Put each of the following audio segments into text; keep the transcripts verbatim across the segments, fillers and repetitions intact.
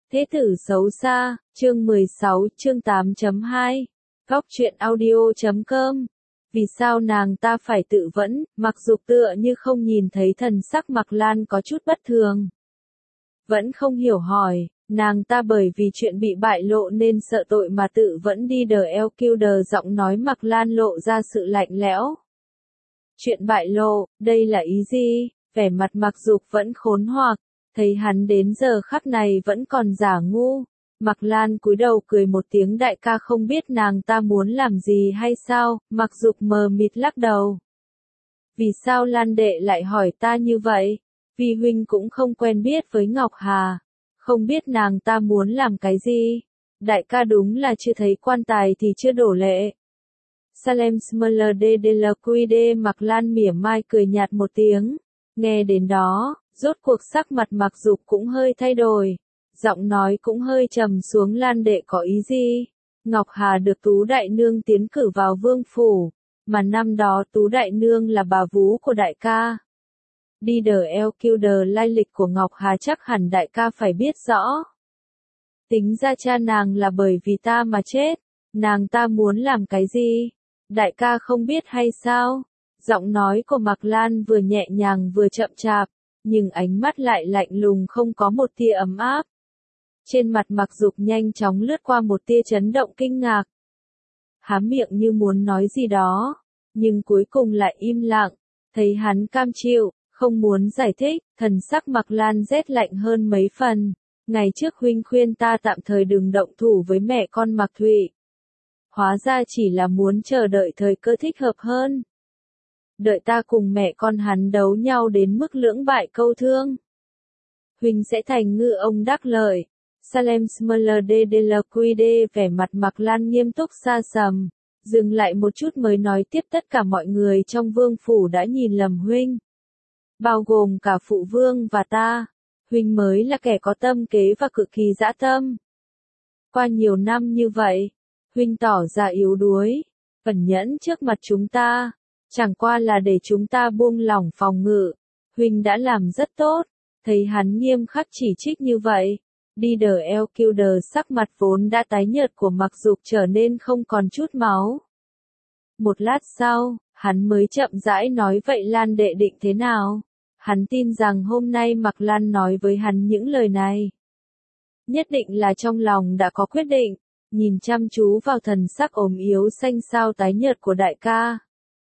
Thế tử xấu xa, chương mười sáu, chương tám chấm hai. Góc truyện audio chấm com. Vì sao nàng ta phải tự vẫn, Mặc Dục tựa như không nhìn thấy thần sắc Mạc Lan có chút bất thường. Vẫn không hiểu hỏi, nàng ta bởi vì chuyện bị bại lộ nên sợ tội mà tự vẫn đi đờ eo kêu đờ giọng nói Mạc Lan lộ ra sự lạnh lẽo. Chuyện bại lộ, đây là ý gì? Vẻ mặt Mặc Dục vẫn khốn hoặc. Thấy hắn đến giờ khắc này vẫn còn giả ngu, Mạc Lan cúi đầu cười một tiếng đại ca không biết nàng ta muốn làm gì hay sao, Mặc Dục mờ mịt lắc đầu. Vì sao Lan đệ lại hỏi ta như vậy? Vì huynh cũng không quen biết với Ngọc Hà, không biết nàng ta muốn làm cái gì. Đại ca đúng là chưa thấy quan tài thì chưa đổ lệ. Salem Smuller de de la Cuide Mạc Lan mỉa mai cười nhạt một tiếng, nghe đến đó. Rốt cuộc sắc mặt Mặc Dục cũng hơi thay đổi, giọng nói cũng hơi trầm xuống. Lan đệ có ý gì? Ngọc Hà được Tú Đại Nương tiến cử vào vương phủ, mà năm đó Tú Đại Nương là bà vú của đại ca. Đi đờ eo kêu đờ lai lịch của Ngọc Hà chắc hẳn đại ca phải biết rõ. Tính ra cha nàng là bởi vì ta mà chết, nàng ta muốn làm cái gì? Đại ca không biết hay sao? Giọng nói của Mạc Lan vừa nhẹ nhàng vừa chậm chạp. Nhưng ánh mắt lại lạnh lùng không có một tia ấm áp. Trên mặt Mặc Dục nhanh chóng lướt qua một tia chấn động kinh ngạc. Há miệng như muốn nói gì đó, nhưng cuối cùng lại im lặng, thấy hắn cam chịu, không muốn giải thích, thần sắc Mạc Lan rét lạnh hơn mấy phần. Ngày trước huynh khuyên ta tạm thời đừng động thủ với mẹ con Mạc Thụy. Hóa ra chỉ là muốn chờ đợi thời cơ thích hợp hơn. Đợi ta cùng mẹ con hắn đấu nhau đến mức lưỡng bại câu thương. Huynh sẽ thành ngư ông đắc lợi. Salem Smuller de de la Cuide vẻ mặt Mạc Lan nghiêm túc xa sầm, dừng lại một chút mới nói tiếp tất cả mọi người trong vương phủ đã nhìn lầm huynh. Bao gồm cả phụ vương và ta, huynh mới là kẻ có tâm kế và cực kỳ dã tâm. Qua nhiều năm như vậy, huynh tỏ ra yếu đuối, ẩn nhẫn trước mặt chúng ta. Chẳng qua là để chúng ta buông lỏng phòng ngự, huynh đã làm rất tốt. Thấy hắn nghiêm khắc chỉ trích như vậy, đi đờ eo kêu đờ sắc mặt vốn đã tái nhợt của Mặc Dục trở nên không còn chút máu. Một lát sau, hắn mới chậm rãi nói vậy Lan đệ định thế nào? Hắn tin rằng hôm nay Mạc Lan nói với hắn những lời này. Nhất định là trong lòng đã có quyết định, nhìn chăm chú vào thần sắc ốm yếu xanh xao tái nhợt của đại ca.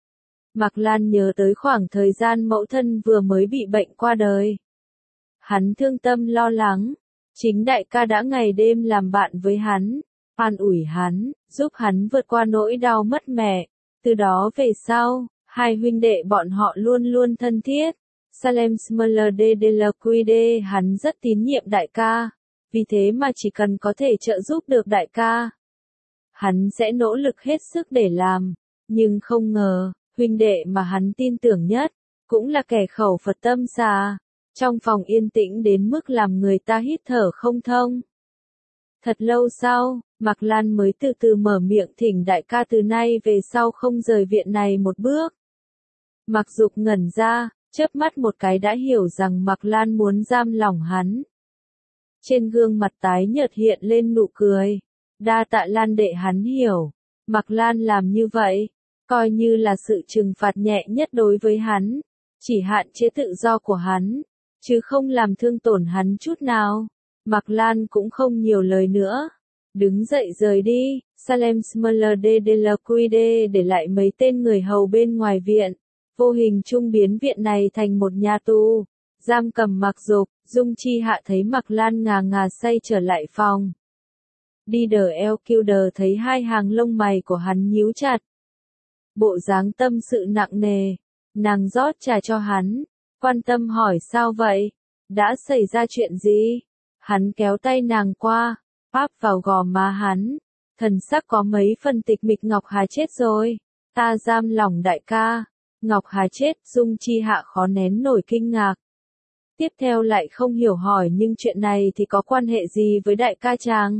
Mạc Lan nhớ tới khoảng thời gian mẫu thân vừa mới bị bệnh qua đời. Hắn thương tâm lo lắng, chính đại ca đã ngày đêm làm bạn với hắn, an ủi hắn, giúp hắn vượt qua nỗi đau mất mẹ. Từ đó về sau, hai huynh đệ bọn họ luôn luôn thân thiết. Salem Smuller de de la Cuide hắn rất tín nhiệm đại ca, vì thế mà chỉ cần có thể trợ giúp được đại ca, hắn sẽ nỗ lực hết sức để làm, nhưng không ngờ. Huynh đệ mà hắn tin tưởng nhất, cũng là kẻ khẩu Phật tâm xà, trong phòng yên tĩnh đến mức làm người ta hít thở không thông. Thật lâu sau, Mạc Lan mới từ từ mở miệng thỉnh đại ca từ nay về sau không rời viện này một bước. Mặc Dục ngẩn ra, chớp mắt một cái đã hiểu rằng Mạc Lan muốn giam lỏng hắn. Trên gương mặt tái nhợt hiện lên nụ cười, đa tạ Lan đệ hắn hiểu, Mạc Lan làm như vậy. Coi như là sự trừng phạt nhẹ nhất đối với hắn, chỉ hạn chế tự do của hắn, chứ không làm thương tổn hắn chút nào. Mạc Lan cũng không nhiều lời nữa, đứng dậy rời đi. Salem Smuller de de la Cuide để lại mấy tên người hầu bên ngoài viện, vô hình trung biến viện này thành một nhà tù, giam cầm Mặc Dục. Dung Chi Hạ thấy Mạc Lan ngà ngà say trở lại phòng. Đi đờ eo kêu đờ thấy hai hàng lông mày của hắn nhíu chặt. Bộ dáng tâm sự nặng nề, nàng rót trà cho hắn, quan tâm hỏi sao vậy, đã xảy ra chuyện gì? Hắn kéo tay nàng qua, áp vào gò má hắn, thần sắc có mấy phần tịch mịch. Ngọc Hà chết rồi, ta giam lỏng đại ca. Ngọc Hà chết, Dung Chi Hạ khó nén nổi kinh ngạc. Tiếp theo lại không hiểu hỏi nhưng chuyện này thì có quan hệ gì với đại ca chàng?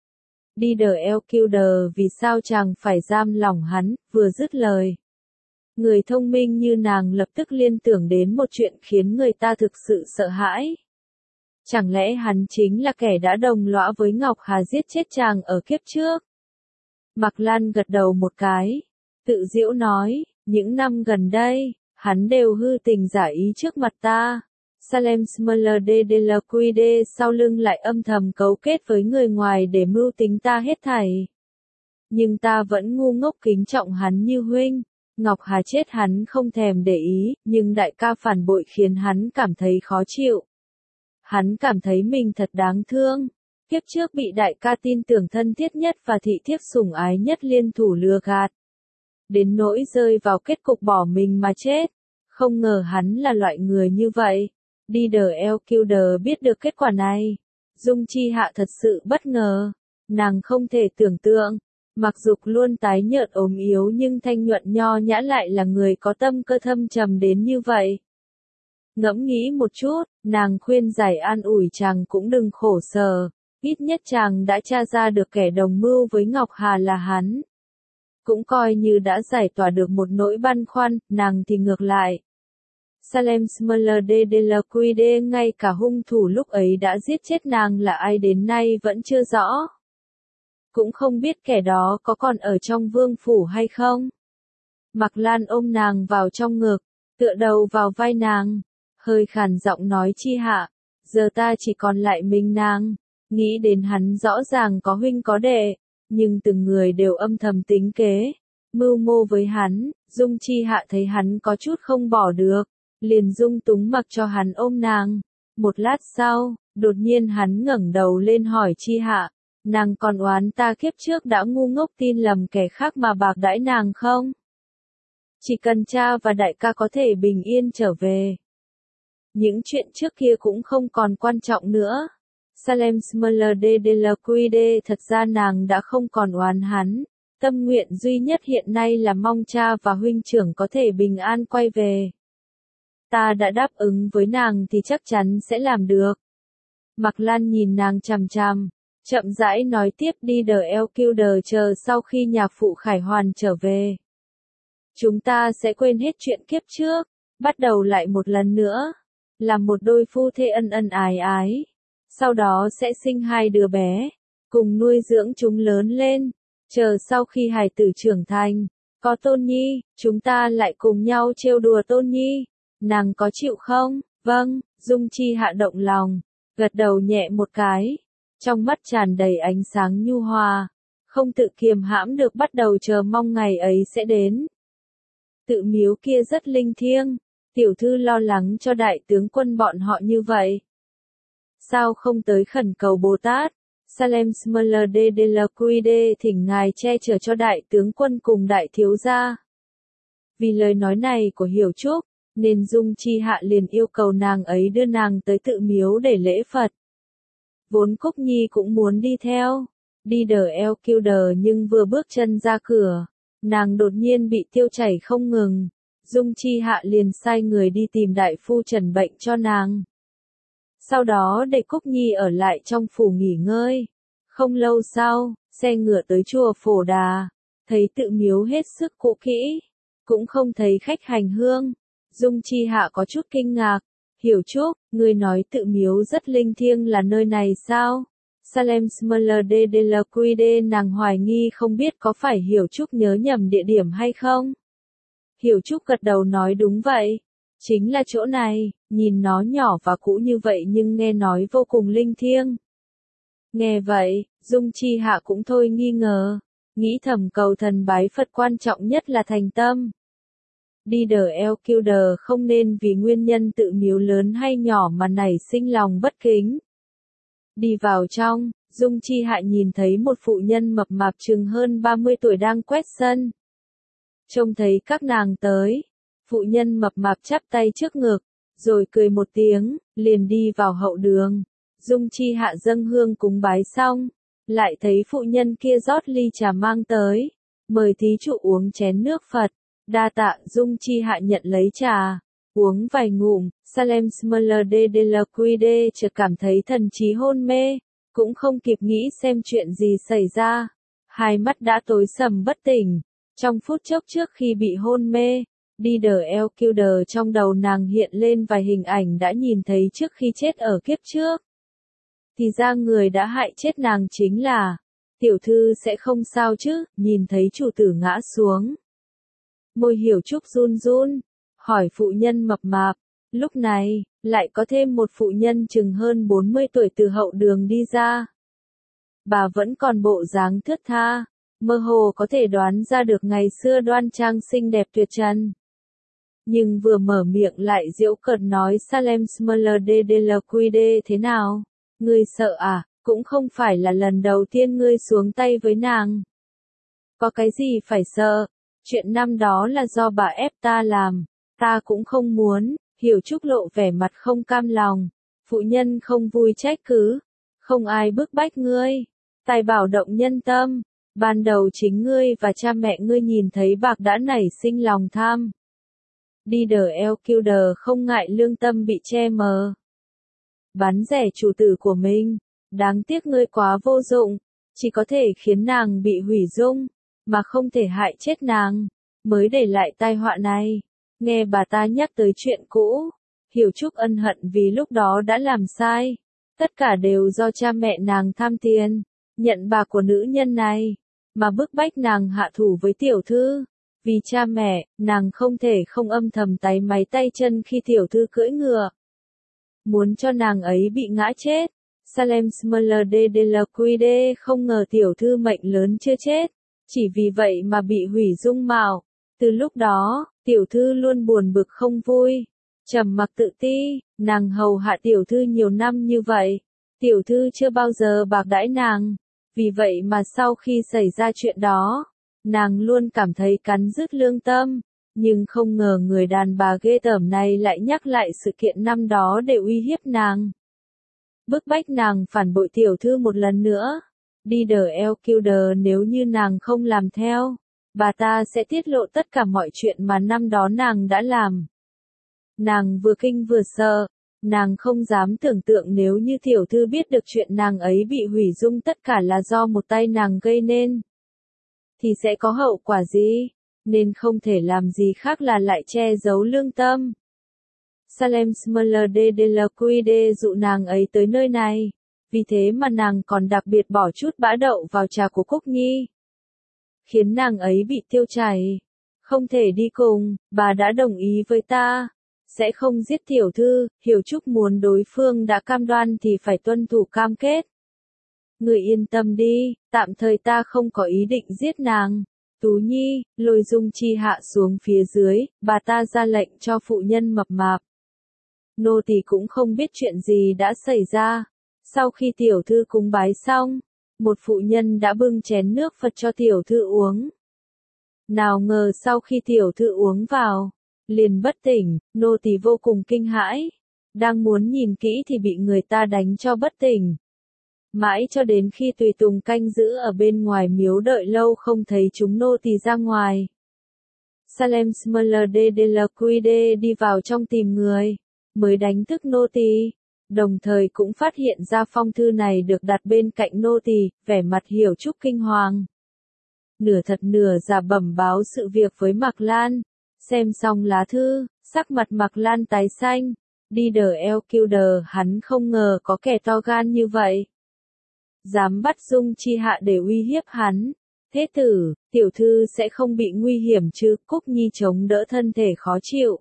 Đi đờ eo kêu đờ vì sao chàng phải giam lỏng hắn, vừa dứt lời. Người thông minh như nàng lập tức liên tưởng đến một chuyện khiến người ta thực sự sợ hãi. Chẳng lẽ hắn chính là kẻ đã đồng lõa với Ngọc Hà giết chết chàng ở kiếp trước? Mạc Lan gật đầu một cái, tự giễu nói, những năm gần đây, hắn đều hư tình giả ý trước mặt ta. Salem Smuller de Delacuide sau lưng lại âm thầm cấu kết với người ngoài để mưu tính ta hết thảy. Nhưng ta vẫn ngu ngốc kính trọng hắn như huynh. Ngọc Hà chết hắn không thèm để ý, nhưng đại ca phản bội khiến hắn cảm thấy khó chịu. Hắn cảm thấy mình thật đáng thương. Kiếp trước bị đại ca tin tưởng thân thiết nhất và thị thiếp sủng ái nhất liên thủ lừa gạt. Đến nỗi rơi vào kết cục bỏ mình mà chết. Không ngờ hắn là loại người như vậy. Leader Elkilder biết được kết quả này. Dung Chi Hạ thật sự bất ngờ. Nàng không thể tưởng tượng. Mặc Dục luôn tái nhợt ốm yếu nhưng thanh nhuận nho nhã lại là người có tâm cơ thâm trầm đến như vậy. Ngẫm nghĩ một chút, nàng khuyên giải an ủi chàng cũng đừng khổ sở. Ít nhất chàng đã tra ra được kẻ đồng mưu với Ngọc Hà là hắn. Cũng coi như đã giải tỏa được một nỗi băn khoăn, nàng thì ngược lại. Salem Smuller de Delacuide ngay cả hung thủ lúc ấy đã giết chết nàng là ai đến nay vẫn chưa rõ. Cũng không biết kẻ đó có còn ở trong vương phủ hay không. Mạc Lan ôm nàng vào trong ngực, tựa đầu vào vai nàng, hơi khàn giọng nói Chi Hạ, giờ ta chỉ còn lại mình nàng, nghĩ đến hắn rõ ràng có huynh có đệ, nhưng từng người đều âm thầm tính kế, mưu mô với hắn. Dung Chi Hạ thấy hắn có chút không bỏ được, liền dung túng mặc cho hắn ôm nàng. Một lát sau, đột nhiên hắn ngẩng đầu lên hỏi Chi Hạ, nàng còn oán ta kiếp trước đã ngu ngốc tin lầm kẻ khác mà bạc đãi nàng không? Chỉ cần cha và đại ca có thể bình yên trở về. Những chuyện trước kia cũng không còn quan trọng nữa. Salem Smuller de Delacuide thật ra nàng đã không còn oán hắn. Tâm nguyện duy nhất hiện nay là mong cha và huynh trưởng có thể bình an quay về. Ta đã đáp ứng với nàng thì chắc chắn sẽ làm được. Mạc Lan nhìn nàng chằm chằm, chậm rãi nói tiếp Leader Elkilder chờ sau khi nhạc phụ Khải Hoàn trở về. Chúng ta sẽ quên hết chuyện kiếp trước, bắt đầu lại một lần nữa, làm một đôi phu thê ân ân ái ái. Sau đó sẽ sinh hai đứa bé, cùng nuôi dưỡng chúng lớn lên, chờ sau khi hài tử trưởng thành, có Tôn Nhi, chúng ta lại cùng nhau trêu đùa Tôn Nhi. Nàng có chịu không? Vâng, Dung Chi Hạ động lòng, gật đầu nhẹ một cái, trong mắt tràn đầy ánh sáng nhu hòa, không tự kiềm hãm được bắt đầu chờ mong ngày ấy sẽ đến. Tự miếu kia rất linh thiêng, tiểu thư lo lắng cho đại tướng quân bọn họ như vậy. Sao không tới khẩn cầu Bồ Tát? Salem Smuller de Delacuide thỉnh ngài che chở cho đại tướng quân cùng đại thiếu gia. Vì lời nói này của Hiểu Trúc, nên Dung Chi Hạ liền yêu cầu nàng ấy đưa nàng tới tự miếu để lễ Phật. Vốn Cúc Nhi cũng muốn đi theo, đi đỡ Elkilder nhưng vừa bước chân ra cửa, nàng đột nhiên bị tiêu chảy không ngừng. Dung Chi Hạ liền sai người đi tìm đại phu trần bệnh cho nàng. Sau đó để Cúc Nhi ở lại trong phủ nghỉ ngơi. Không lâu sau, xe ngựa tới chùa Phổ Đà, thấy tự miếu hết sức cũ kỹ, cũng không thấy khách hành hương. Dung Chi Hạ có chút kinh ngạc, Hiểu Trúc, người nói tự miếu rất linh thiêng là nơi này sao? Salem Smuller de Delacuide nàng hoài nghi không biết có phải Hiểu Trúc nhớ nhầm địa điểm hay không? Hiểu Trúc gật đầu nói đúng vậy. Chính là chỗ này, nhìn nó nhỏ và cũ như vậy nhưng nghe nói vô cùng linh thiêng. Nghe vậy, Dung Chi Hạ cũng thôi nghi ngờ, nghĩ thầm cầu thần bái Phật quan trọng nhất là thành tâm. Leader Elkilder không nên vì nguyên nhân tự miếu lớn hay nhỏ mà nảy sinh lòng bất kính. Đi vào trong, Dung Chi Hạ nhìn thấy một phụ nhân mập mạp chừng hơn ba mươi tuổi đang quét sân. Trông thấy các nàng tới, phụ nhân mập mạp chắp tay trước ngực, rồi cười một tiếng, liền đi vào hậu đường. Dung Chi Hạ dâng hương cúng bái xong, lại thấy phụ nhân kia rót ly trà mang tới, mời thí chủ uống chén nước Phật. Đa tạ. Dung Chi Hạ nhận lấy trà, uống vài ngụm. Salem Smuller de Delacuide chợt cảm thấy thần trí hôn mê, cũng không kịp nghĩ xem chuyện gì xảy ra, hai mắt đã tối sầm bất tỉnh. Trong phút chốc trước khi bị hôn mê, Leader Elkilder trong đầu nàng hiện lên vài hình ảnh đã nhìn thấy trước khi chết ở kiếp trước. thì ra người đã hại chết nàng chính là, tiểu thư sẽ không sao chứ, nhìn thấy chủ tử ngã xuống. Môi Hiểu Trúc run run, hỏi phụ nhân mập mạp, lúc này, lại có thêm một phụ nhân chừng hơn bốn mươi tuổi từ hậu đường đi ra. Bà vẫn còn bộ dáng thướt tha, mơ hồ có thể đoán ra được ngày xưa đoan trang xinh đẹp tuyệt trần. Nhưng vừa mở miệng lại giễu cợt nói Salem Smuller de de la Cuide thế nào? Ngươi sợ à, cũng không phải là lần đầu tiên ngươi xuống tay với nàng. Có cái gì phải sợ, chuyện năm đó là do bà ép ta làm, ta cũng không muốn, Hiểu Trúc lộ vẻ mặt không cam lòng, phụ nhân không vui trách cứ, không ai bức bách ngươi, tài bảo động nhân tâm, ban đầu chính ngươi và cha mẹ ngươi nhìn thấy bạc đã nảy sinh lòng tham. Đi đờ eo kiêu đờ không ngại lương tâm bị che mờ. Bán rẻ chủ tử của mình, đáng tiếc ngươi quá vô dụng, chỉ có thể khiến nàng bị hủy dung, mà không thể hại chết nàng, mới để lại tai họa này. Nghe bà ta nhắc tới chuyện cũ, Hiểu Trúc ân hận vì lúc đó đã làm sai. Tất cả đều do cha mẹ nàng tham tiền, nhận bạc của nữ nhân này, mà bức bách nàng hạ thủ với tiểu thư. Vì cha mẹ, nàng không thể không âm thầm táy máy tay chân khi tiểu thư cưỡi ngựa. Muốn cho nàng ấy bị ngã chết. Salem Smuller de de la Cuide không ngờ tiểu thư mệnh lớn chưa chết, chỉ vì vậy mà bị hủy dung mạo. Từ lúc đó, tiểu thư luôn buồn bực không vui, trầm mặc tự ti, nàng hầu hạ tiểu thư nhiều năm như vậy, tiểu thư chưa bao giờ bạc đãi nàng, vì vậy mà sau khi xảy ra chuyện đó, nàng luôn cảm thấy cắn rứt lương tâm, nhưng không ngờ người đàn bà ghê tởm này lại nhắc lại sự kiện năm đó để uy hiếp nàng. Bức bách nàng phản bội tiểu thư một lần nữa. Đi đờ eo kiêu đờ nếu như nàng không làm theo, bà ta sẽ tiết lộ tất cả mọi chuyện mà năm đó nàng đã làm. Nàng vừa kinh vừa sợ, nàng không dám tưởng tượng nếu như tiểu thư biết được chuyện nàng ấy bị hủy dung tất cả là do một tay nàng gây nên, thì sẽ có hậu quả gì, nên không thể làm gì khác là lại che giấu lương tâm. Salem Smuller de de la Cuide dụ nàng ấy tới nơi này, vì thế mà nàng còn đặc biệt bỏ chút bã đậu vào trà của Cúc Nhi, khiến nàng ấy bị tiêu chảy, không thể đi cùng. Bà đã đồng ý với ta, sẽ không giết tiểu thư. Hiểu Trúc muốn đối phương đã cam đoan thì phải tuân thủ cam kết. Người yên tâm đi, tạm thời ta không có ý định giết nàng. Tú Nhi, Lôi Dung Chi hạ xuống phía dưới, bà ta ra lệnh cho phụ nhân mập mạp. Nô tỳ cũng không biết chuyện gì đã xảy ra. Sau khi tiểu thư cúng bái xong, một phụ nhân đã bưng chén nước Phật cho tiểu thư uống. Nào ngờ sau khi tiểu thư uống vào, liền bất tỉnh, nô tỳ vô cùng kinh hãi. Đang muốn nhìn kỹ thì bị người ta đánh cho bất tỉnh. Mãi cho đến khi tùy tùng canh giữ ở bên ngoài miếu đợi lâu không thấy chúng nô tỳ ra ngoài. Salem Smuller de de la Cuide đi vào trong tìm người, mới đánh thức nô tỳ, đồng thời cũng phát hiện ra phong thư này được đặt bên cạnh nô tỳ, vẻ mặt Hiểu Trúc kinh hoàng. Nửa thật nửa giả bẩm báo sự việc với Mạc Lan, xem xong lá thư, sắc mặt Mạc Lan tái xanh, đi đờ eo kiêu đờ, hắn không ngờ có kẻ to gan như vậy. Dám bắt Dung Chi hạ để uy hiếp hắn. Thế tử, tiểu thư sẽ không bị nguy hiểm chứ? Cúc Nhi chống đỡ thân thể khó chịu,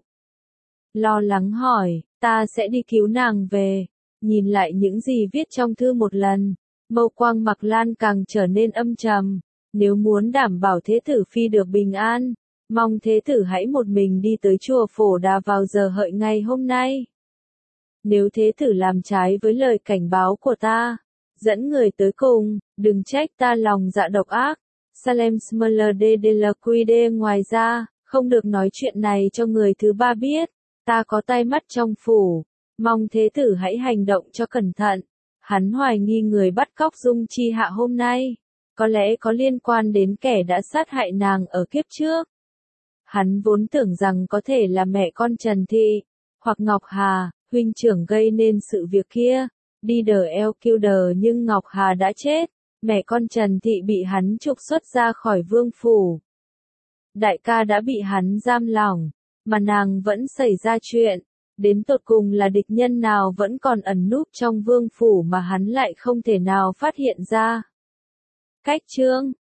lo lắng hỏi, ta sẽ đi cứu nàng về. Nhìn lại những gì viết trong thư một lần, mâu quang Mạc Lan càng trở nên âm trầm. Nếu muốn đảm bảo thế tử phi được bình an, mong thế tử hãy một mình đi tới chùa Phổ Đà vào giờ hợi ngày hôm nay. Nếu thế tử làm trái với lời cảnh báo của ta, dẫn người tới cùng, đừng trách ta lòng dạ độc ác. Salem Smuller de de la Cuide ngoài ra, không được nói chuyện này cho người thứ ba biết. Ta có tai mắt trong phủ, mong thế tử hãy hành động cho cẩn thận. Hắn hoài nghi người bắt cóc Dung Chi hạ hôm nay, có lẽ có liên quan đến kẻ đã sát hại nàng ở kiếp trước. Hắn vốn tưởng rằng có thể là mẹ con Trần Thị, hoặc Ngọc Hà, huynh trưởng gây nên sự việc kia. Đi đờ eo kiêu đờ nhưng Ngọc Hà đã chết, mẹ con Trần Thị bị hắn trục xuất ra khỏi vương phủ. Đại ca đã bị hắn giam lỏng, mà nàng vẫn xảy ra chuyện. đến tột cùng là địch nhân nào vẫn còn ẩn núp trong vương phủ mà hắn lại không thể nào phát hiện ra. Cách chương